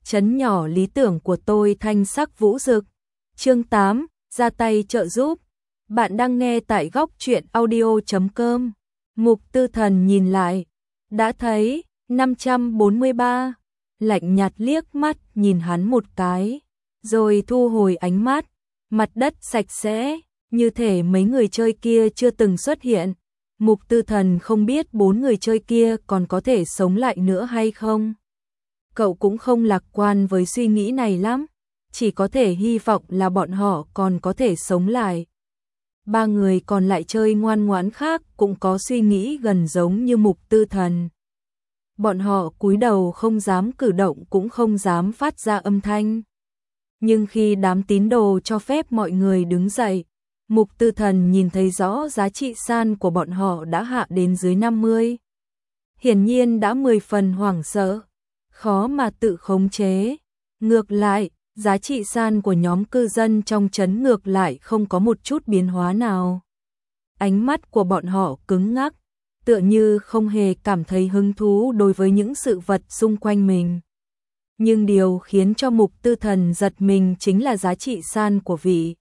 trấn nhỏ lý tưởng của tôi thanh sắc vũ rực. Chương 8, ra tay trợ giúp. Bạn đang nghe tại góc truyện audio.com. Mục Tư Thần nhìn lại, đã thấy 543, lạnh nhạt liếc mắt nhìn hắn một cái, rồi thu hồi ánh mắt, mặt đất sạch sẽ, như thể mấy người chơi kia chưa từng xuất hiện. Mục Tư Thần không biết 4 người chơi kia còn có thể sống lại nữa hay không. Cậu cũng không lạc quan với suy nghĩ này lắm, chỉ có thể hy vọng là bọn họ còn có thể sống lại. 3 người còn lại chơi ngoan ngoãn khác cũng có suy nghĩ gần giống như Mục Tư Thần. Bọn họ cúi đầu không dám cử động cũng không dám phát ra âm thanh. Nhưng khi đám tín đồ cho phép mọi người đứng dậy, Mục Tư Thần nhìn thấy rõ giá trị san của bọn họ đã hạ đến dưới 50. Hiển nhiên đã 10 phần hoảng sợ, khó mà tự khống chế. Ngược lại, giá trị san của nhóm cư dân trong trấn ngược lại không có một chút biến hóa nào. Ánh mắt của bọn họ cứng ngắc, tựa như không hề cảm thấy hứng thú đối với những sự vật xung quanh mình. Nhưng điều khiến cho Mục Tư Thần giật mình chính là giá trị san của vị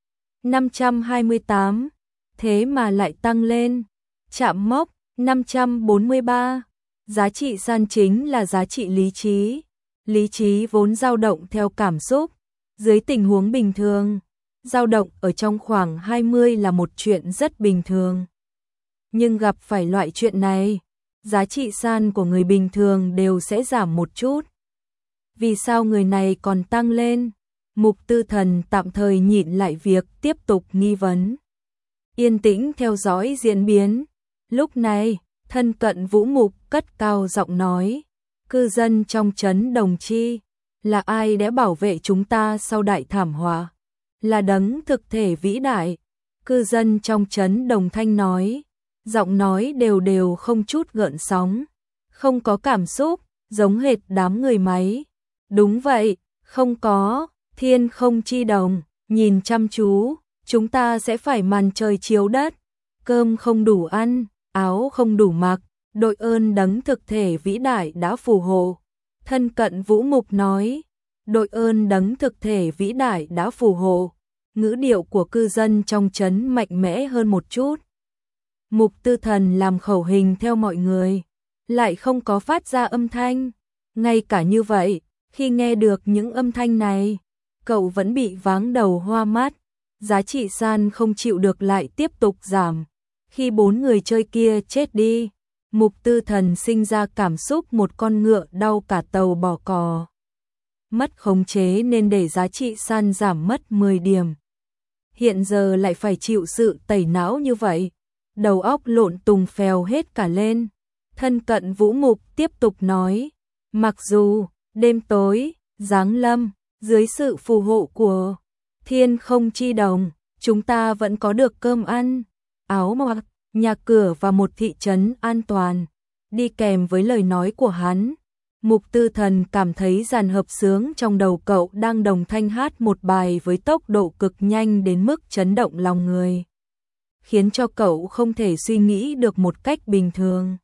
528, thế mà lại tăng lên, chạm mốc 543. Giá trị san chính là giá trị lý trí. Lý trí vốn dao động theo cảm xúc, dưới tình huống bình thường, dao động ở trong khoảng 20 là một chuyện rất bình thường. Nhưng gặp phải loại chuyện này, giá trị san của người bình thường đều sẽ giảm một chút. Vì sao người này còn tăng lên? Mục Tư Thần tạm thời nhịn lại việc tiếp tục nghi vấn. Yên tĩnh theo dõi diễn biến. Lúc này, thân cận Vũ Mục cất cao giọng nói. Cư dân trong trấn Đồng Chi, là ai đã bảo vệ chúng ta sau đại thảm họa? Là đấng thực thể vĩ đại. Cư dân trong trấn Đồng Thanh nói, giọng nói đều đều không chút gợn sóng, không có cảm xúc, giống hệt đám người máy. Đúng vậy, không có, thiên không chi đồng, nhìn chăm chú, chúng ta sẽ phải màn trời chiếu đất, cơm không đủ ăn, áo không đủ mặc. Đội ơn đấng thực thể vĩ đại đã phù hộ. Thân cận Vũ Mục nói, đội ơn đấng thực thể vĩ đại đã phù hộ. Ngữ điệu của cư dân trong trấn mạnh mẽ hơn một chút. Mục Tư Thần làm khẩu hình theo mọi người, lại không có phát ra âm thanh. Ngay cả như vậy, khi nghe được những âm thanh này, cậu vẫn bị váng đầu hoa mắt. Giá trị san không chịu được lại tiếp tục giảm. Khi 4 người chơi kia chết đi, Mục Tư Thần sinh ra cảm xúc một con ngựa đau cả tàu bỏ cò. Mất khống chế nên để giá trị san giảm mất 10 điểm. Hiện giờ lại phải chịu sự tẩy não như vậy. Đầu óc lộn tùng phèo hết cả lên. Thân cận Vũ Mục tiếp tục nói. Mặc dù đêm tối, giáng lâm, dưới sự phù hộ của thiên không chi đồng, chúng ta vẫn có được cơm ăn, áo mặc, nhà cửa và một thị trấn an toàn. Đi kèm với lời nói của hắn, Mục Tư Thần cảm thấy dàn hợp xướng trong đầu cậu đang đồng thanh hát một bài với tốc độ cực nhanh đến mức chấn động lòng người, khiến cho cậu không thể suy nghĩ được một cách bình thường.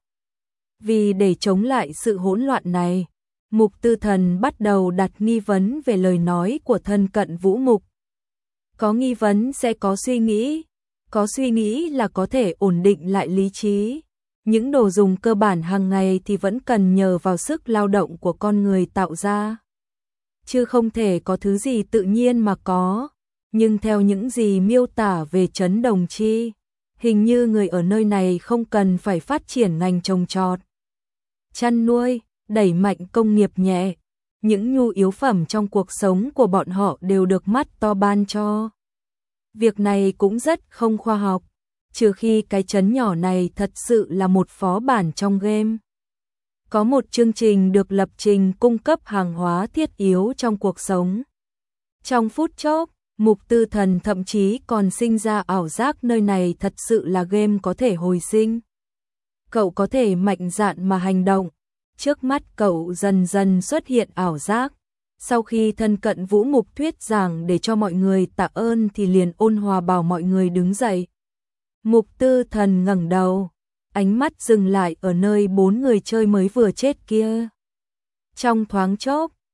Vì để chống lại sự hỗn loạn này, Mục Tư Thần bắt đầu đặt nghi vấn về lời nói của thân cận Vũ Mục. Có nghi vấn sẽ có suy nghĩ. Có suy nghĩ là có thể ổn định lại lý trí. Những đồ dùng cơ bản hàng ngày thì vẫn cần nhờ vào sức lao động của con người tạo ra, chứ không thể có thứ gì tự nhiên mà có. Nhưng theo những gì miêu tả về trấn Đồng Chi, hình như người ở nơi này không cần phải phát triển ngành trồng trọt, chăn nuôi, đẩy mạnh công nghiệp nhẹ. Những nhu yếu phẩm trong cuộc sống của bọn họ đều được mắt to ban cho. Việc này cũng rất không khoa học, trừ khi cái trấn nhỏ này thật sự là một phó bản trong game. Có một chương trình được lập trình cung cấp hàng hóa thiết yếu trong cuộc sống. Trong phút chốc, Mục Tư Thần thậm chí còn sinh ra ảo giác nơi này thật sự là game có thể hồi sinh. Cậu có thể mạnh dạn mà hành động. Trước mắt cậu dần dần xuất hiện ảo giác. Sau khi thân cận Vũ Mục thuyết giảng để cho mọi người tạ ơn thì liền ôn hòa bảo mọi người đứng dậy. Mục Tư Thần ngẩng đầu, ánh mắt dừng lại ở nơi 4 người chơi mới vừa chết kia. Trong thoáng chốc,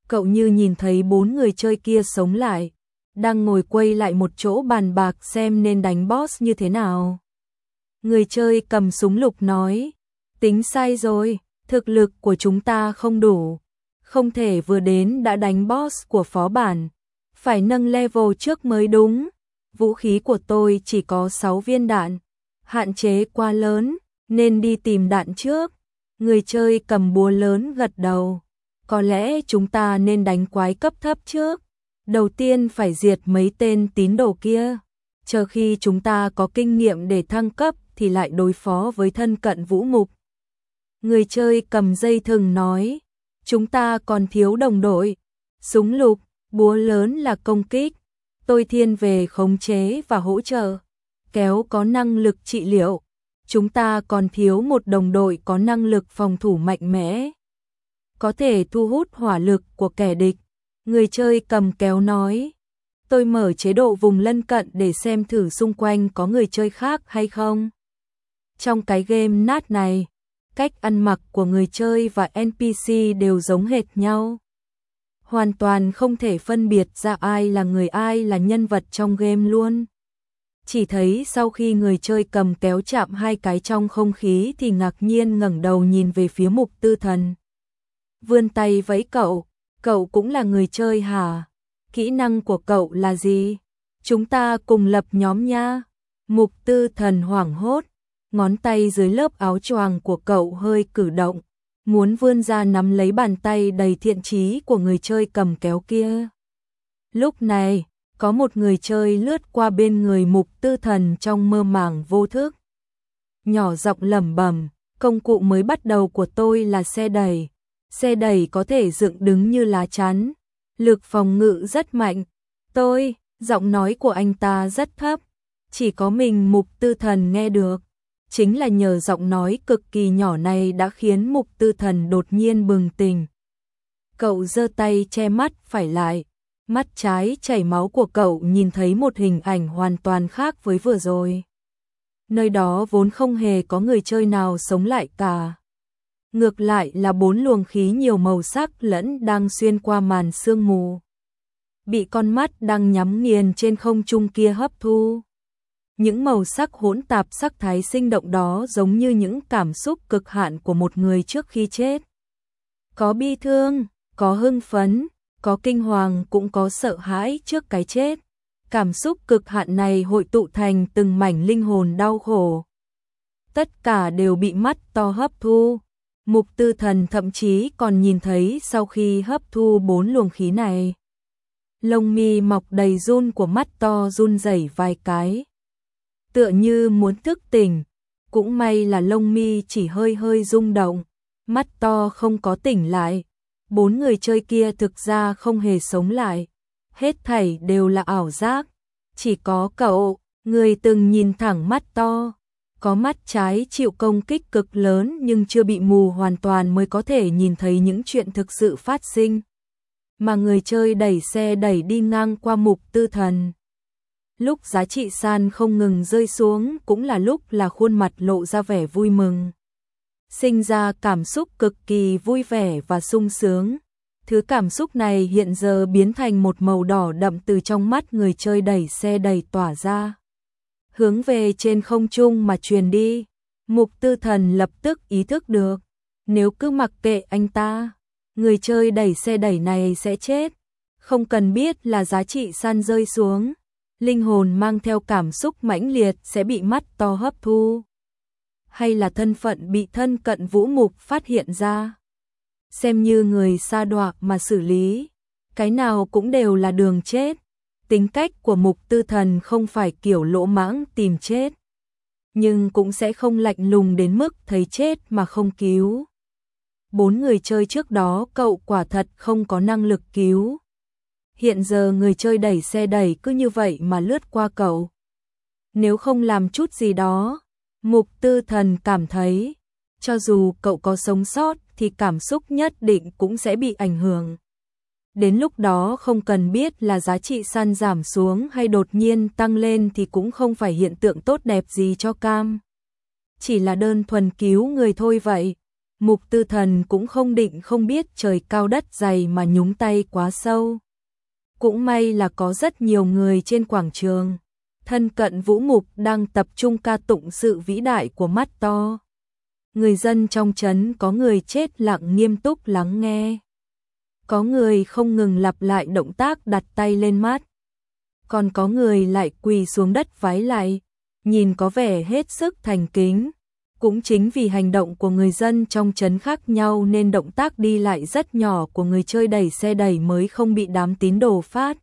cậu như nhìn thấy 4 người chơi kia sống lại, đang ngồi quay lại một chỗ bàn bạc xem nên đánh boss như thế nào. Người chơi cầm súng lục nói, tính sai rồi, thực lực của chúng ta không đủ, không thể vừa đến đã đánh boss của phó bản, phải nâng level trước mới đúng. Vũ khí của tôi chỉ có 6 viên đạn, hạn chế quá lớn, nên đi tìm đạn trước. Người chơi cầm búa lớn gật đầu, có lẽ chúng ta nên đánh quái cấp thấp trước. Đầu tiên phải diệt mấy tên tín đồ kia, chờ khi chúng ta có kinh nghiệm để thăng cấp thì lại đối phó với thân cận vũ mục. Người chơi cầm dây thừng nói, chúng ta còn thiếu đồng đội, súng lục, búa lớn là công kích, tôi thiên về khống chế và hỗ trợ, kéo có năng lực trị liệu, chúng ta còn thiếu một đồng đội có năng lực phòng thủ mạnh mẽ, có thể thu hút hỏa lực của kẻ địch. Người chơi cầm kéo nói, tôi mở chế độ vùng lân cận để xem thử xung quanh có người chơi khác hay không. Trong cái game nát này, cách ăn mặc của người chơi và NPC đều giống hệt nhau. Hoàn toàn không thể phân biệt ra ai là nhân vật trong game luôn. Chỉ thấy sau khi người chơi cầm kéo chạm 2 cái trong không khí thì ngạc nhiên ngẩng đầu nhìn về phía Mục Tư Thần. Vươn tay vẫy cậu cũng là người chơi hả? Kỹ năng của cậu là gì? Chúng ta cùng lập nhóm nha. Mục Tư Thần hoảng hốt, ngón tay dưới lớp áo choàng của cậu hơi cử động, muốn vươn ra nắm lấy bàn tay đầy thiện chí của người chơi cầm kéo kia. Lúc này, có một người chơi lướt qua bên người Mục Tư Thần trong mơ màng vô thức. Nhỏ giọng lẩm bẩm, công cụ mới bắt đầu của tôi là xe đẩy. Xe đẩy có thể dựng đứng như lá chắn, lực phòng ngự rất mạnh. Giọng nói của anh ta rất thấp, chỉ có mình Mục Tư Thần nghe được. Chính là nhờ giọng nói cực kỳ nhỏ này đã khiến Mục Tư Thần đột nhiên bừng tỉnh. Cậu giơ tay che mắt phải lại, mắt trái chảy máu của cậu nhìn thấy một hình ảnh hoàn toàn khác với vừa rồi. Nơi đó vốn không hề có người chơi nào sống lại cả. Ngược lại là 4 luồng khí nhiều màu sắc lẫn đang xuyên qua màn sương mù, bị con mắt đang nhắm nghiền trên không trung kia hấp thu. Những màu sắc hỗn tạp sắc thái sinh động đó giống như những cảm xúc cực hạn của một người trước khi chết. Có bi thương, có hưng phấn, có kinh hoàng, cũng có sợ hãi trước cái chết. Cảm xúc cực hạn này hội tụ thành từng mảnh linh hồn đau khổ. Tất cả đều bị mắt to hấp thu. Mục Tư Thần thậm chí còn nhìn thấy sau khi hấp thu 4 luồng khí này, lông mi mọc đầy run của mắt to run rẩy vài cái, tựa như muốn thức tỉnh. Cũng may là lông mi chỉ hơi hơi rung động, mắt to không có tỉnh lại. 4 người chơi kia thực ra không hề sống lại, hết thảy đều là ảo giác. Chỉ có cậu, người từng nhìn thẳng mắt to, có mắt trái chịu công kích cực lớn nhưng chưa bị mù hoàn toàn mới có thể nhìn thấy những chuyện thực sự phát sinh. Mà người chơi đẩy xe đẩy đi ngang qua Mục Tư Thần. Lúc giá trị san không ngừng rơi xuống cũng là lúc là khuôn mặt lộ ra vẻ vui mừng. Sinh ra cảm xúc cực kỳ vui vẻ và sung sướng. Thứ cảm xúc này hiện giờ biến thành một màu đỏ đậm từ trong mắt người chơi đẩy xe đẩy tỏa ra, hướng về trên không trung mà truyền đi. Mục Tư Thần lập tức ý thức được, nếu cứ mặc kệ anh ta, người chơi đẩy xe đẩy này sẽ chết. Không cần biết là giá trị san rơi xuống, linh hồn mang theo cảm xúc mãnh liệt sẽ bị mắt to hấp thu, hay là thân phận bị thân cận vũ mục phát hiện ra, xem như người sa đọa mà xử lý, cái nào cũng đều là đường chết. Tính cách của Mục Tư Thần không phải kiểu lỗ mãng tìm chết, nhưng cũng sẽ không lạnh lùng đến mức thấy chết mà không cứu. 4 người chơi trước đó cậu quả thật không có năng lực cứu. Hiện giờ người chơi đẩy xe đẩy cứ như vậy mà lướt qua cậu. Nếu không làm chút gì đó, Mục Tư Thần cảm thấy, cho dù cậu có sống sót thì cảm xúc nhất định cũng sẽ bị ảnh hưởng. Đến lúc đó không cần biết là giá trị san giảm xuống hay đột nhiên tăng lên thì cũng không phải hiện tượng tốt đẹp gì cho cam. Chỉ là đơn thuần cứu người thôi vậy. Mục Tư Thần cũng không định không biết trời cao đất dày mà nhúng tay quá sâu. Cũng may là có rất nhiều người trên quảng trường, thân cận Vũ Mục đang tập trung ca tụng sự vĩ đại của mắt to. Người dân trong trấn có người chết lặng nghiêm túc lắng nghe. Có người không ngừng lặp lại động tác đặt tay lên mắt. Còn có người lại quỳ xuống đất vái lại, nhìn có vẻ hết sức thành kính. Cũng chính vì hành động của người dân trong trấn khác nhau nên động tác đi lại rất nhỏ của người chơi đẩy xe đẩy mới không bị đám tín đồ phát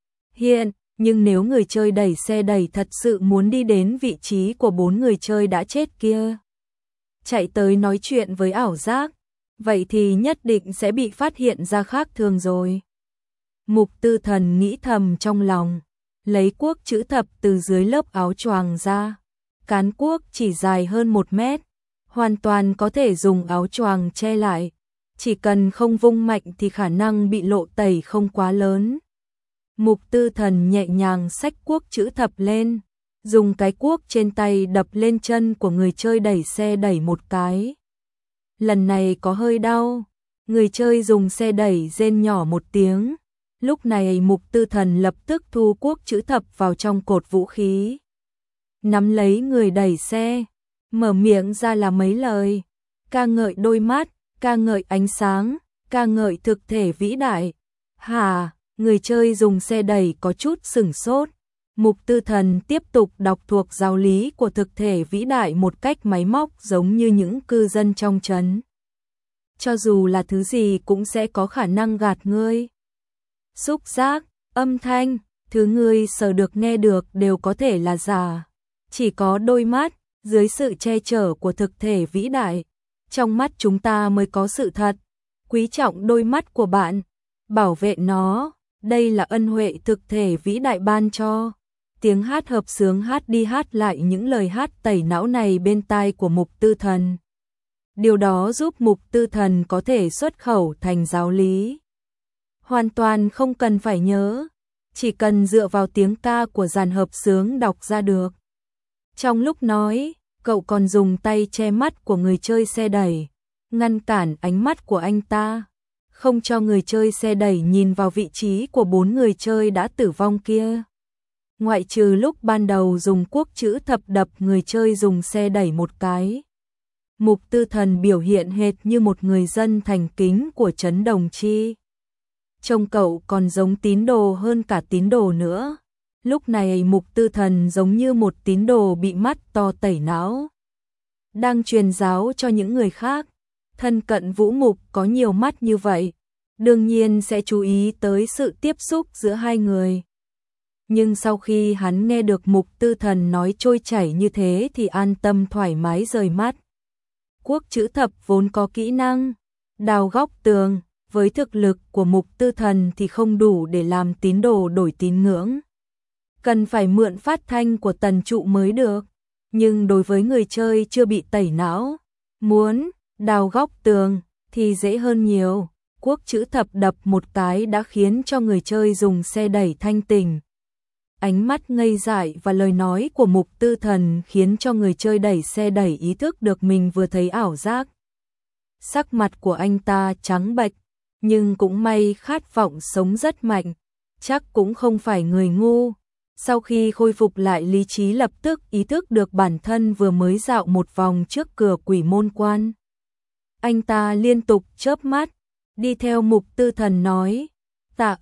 hiện. Nhưng nếu người chơi đẩy xe đẩy thật sự muốn đi đến vị trí của 4 người chơi đã chết kia, chạy tới nói chuyện với ảo giác, vậy thì nhất định sẽ bị phát hiện ra khác thường rồi. Mục Tư Thần nghĩ thầm trong lòng, lấy cuốc chữ thập từ dưới lớp áo choàng ra. Cán cuốc chỉ dài hơn 1 mét, hoàn toàn có thể dùng áo choàng che lại. Chỉ cần không vung mạnh thì khả năng bị lộ tẩy không quá lớn. Mục Tư Thần nhẹ nhàng xách cuốc chữ thập lên, dùng cái cuốc trên tay đập lên chân của người chơi đẩy xe đẩy một cái. Lần này có hơi đau, người chơi dùng xe đẩy rên nhỏ một tiếng. Lúc này Mục Tư Thần lập tức thu cuốc chữ thập vào trong cột vũ khí. Nắm lấy người đẩy xe, mở miệng ra là mấy lời, ca ngợi đôi mắt, ca ngợi ánh sáng, ca ngợi thực thể vĩ đại. Hà, người chơi dùng xe đẩy có chút sửng sốt. Mục Tư Thần tiếp tục đọc thuộc giáo lý của thực thể vĩ đại một cách máy móc giống như những cư dân trong trấn. Cho dù là thứ gì cũng sẽ có khả năng gạt ngươi. Xúc giác, âm thanh, thứ ngươi sờ được nghe được đều có thể là giả. Chỉ có đôi mắt, dưới sự che chở của thực thể vĩ đại, trong mắt chúng ta mới có sự thật. Quý trọng đôi mắt của bạn, bảo vệ nó, đây là ân huệ thực thể vĩ đại ban cho. Tiếng hát hợp xướng hát đi hát lại những lời hát tẩy não này bên tai của Mục Tư Thần. Điều đó giúp Mục Tư Thần có thể xuất khẩu thành giáo lý. Hoàn toàn không cần phải nhớ, chỉ cần dựa vào tiếng ca của dàn hợp xướng đọc ra được. Trong lúc nói, cậu còn dùng tay che mắt của người chơi xe đẩy, ngăn cản ánh mắt của anh ta, không cho người chơi xe đẩy nhìn vào vị trí của 4 người chơi đã tử vong kia. Ngoại trừ lúc ban đầu dùng cuốc chữ thập đập người chơi dùng xe đẩy một cái. Mục Tư Thần biểu hiện hệt như một người dân thành kính của trấn Đồng Chi. Trông cậu còn giống tín đồ hơn cả tín đồ nữa. Lúc này Mục Tư Thần giống như một tín đồ bị mắt to tẩy não, đang truyền giáo cho những người khác. Thân cận Vũ Mục có nhiều mắt như vậy, đương nhiên sẽ chú ý tới sự tiếp xúc giữa hai người. Nhưng sau khi hắn nghe được Mục Tư Thần nói trôi chảy như thế thì an tâm thoải mái rời mắt. Cuốc chữ thập vốn có kỹ năng đào góc tường, với thực lực của Mục Tư Thần thì không đủ để làm tín đồ đổi tín ngưỡng. Cần phải mượn phát thanh của tần trụ mới được. Nhưng đối với người chơi chưa bị tẩy não, muốn đào góc tường thì dễ hơn nhiều. Cuốc chữ thập đập một cái đã khiến cho người chơi dùng xe đẩy thanh tỉnh. Ánh mắt ngây dại và lời nói của Mục Tư Thần khiến cho người chơi đẩy xe đẩy ý thức được mình vừa thấy ảo giác. Sắc mặt của anh ta trắng bệch, nhưng cũng may khát vọng sống rất mạnh, chắc cũng không phải người ngu. Sau khi khôi phục lại lý trí lập tức ý thức được bản thân vừa mới dạo một vòng trước cửa Quỷ Môn Quan. Anh ta liên tục chớp mắt, đi theo Mục Tư Thần nói, tạ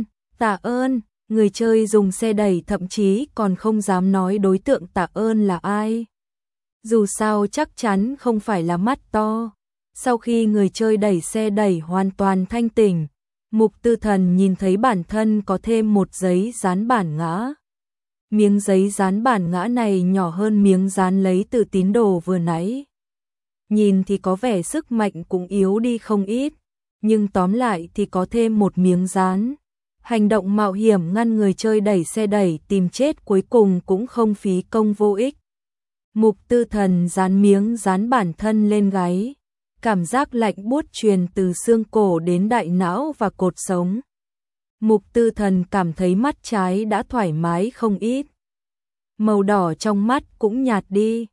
ơn, người chơi dùng xe đẩy thậm chí còn không dám nói đối tượng tạ ơn là ai. Dù sao chắc chắn không phải là mắt to. Sau khi người chơi đẩy xe đẩy hoàn toàn thanh tỉnh, Mục Tư Thần nhìn thấy bản thân có thêm một giấy dán bản ngã. Miếng giấy dán bản ngã này nhỏ hơn miếng dán lấy từ tín đồ vừa nãy. Nhìn thì có vẻ sức mạnh cũng yếu đi không ít, nhưng tóm lại thì có thêm một miếng dán. Hành động mạo hiểm ngăn người chơi đẩy xe đẩy tìm chết cuối cùng cũng không phí công vô ích. Mục Tư Thần dán miếng dán bản thân lên gáy. Cảm giác lạnh buốt truyền từ xương cổ đến đại não và cột sống. Mục Tư Thần cảm thấy mắt trái đã thoải mái không ít. Màu đỏ trong mắt cũng nhạt đi.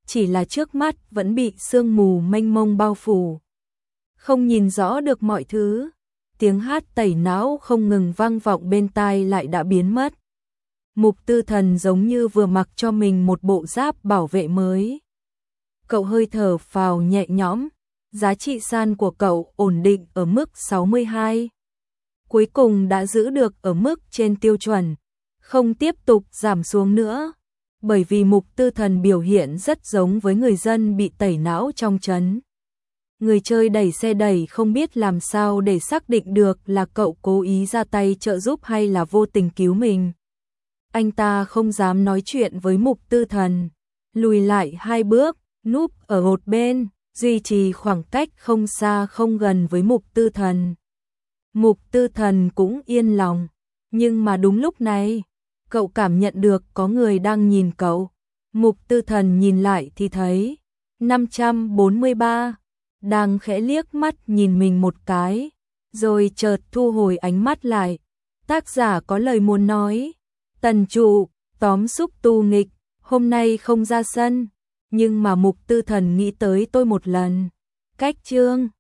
chỉ là trước mắt vẫn bị sương mù mênh mông bao phủ. Không nhìn rõ được mọi thứ, tiếng hát tẩy não không ngừng vang vọng bên tai lại đã biến mất. Mục Tư Thần giống như vừa mặc cho mình một bộ giáp bảo vệ mới. Cậu hơi thở phào nhẹ nhõm, giá trị san của cậu ổn định ở mức 62. Cuối cùng đã giữ được ở mức trên tiêu chuẩn, không tiếp tục giảm xuống nữa. Bởi vì Mục Tư Thần biểu hiện rất giống với người dân bị tẩy não trong trấn. Người chơi đẩy xe đẩy không biết làm sao để xác định được là cậu cố ý ra tay trợ giúp hay là vô tình cứu mình. Anh ta không dám nói chuyện với Mục Tư Thần, lùi lại 2 bước, núp ở một bên, duy trì khoảng cách không xa không gần với Mục Tư Thần. Mục Tư Thần cũng yên lòng, nhưng mà đúng lúc này, cậu cảm nhận được có người đang nhìn cậu. Mục Tư Thần nhìn lại thì thấy 543 đang khẽ liếc mắt nhìn mình một cái, rồi chợt thu hồi ánh mắt lại. Tác giả có lời muốn nói, Tần trụ, tóm xúc tu nghịch, hôm nay không ra sân, nhưng mà Mục Tư Thần nghĩ tới tôi một lần. Cách chương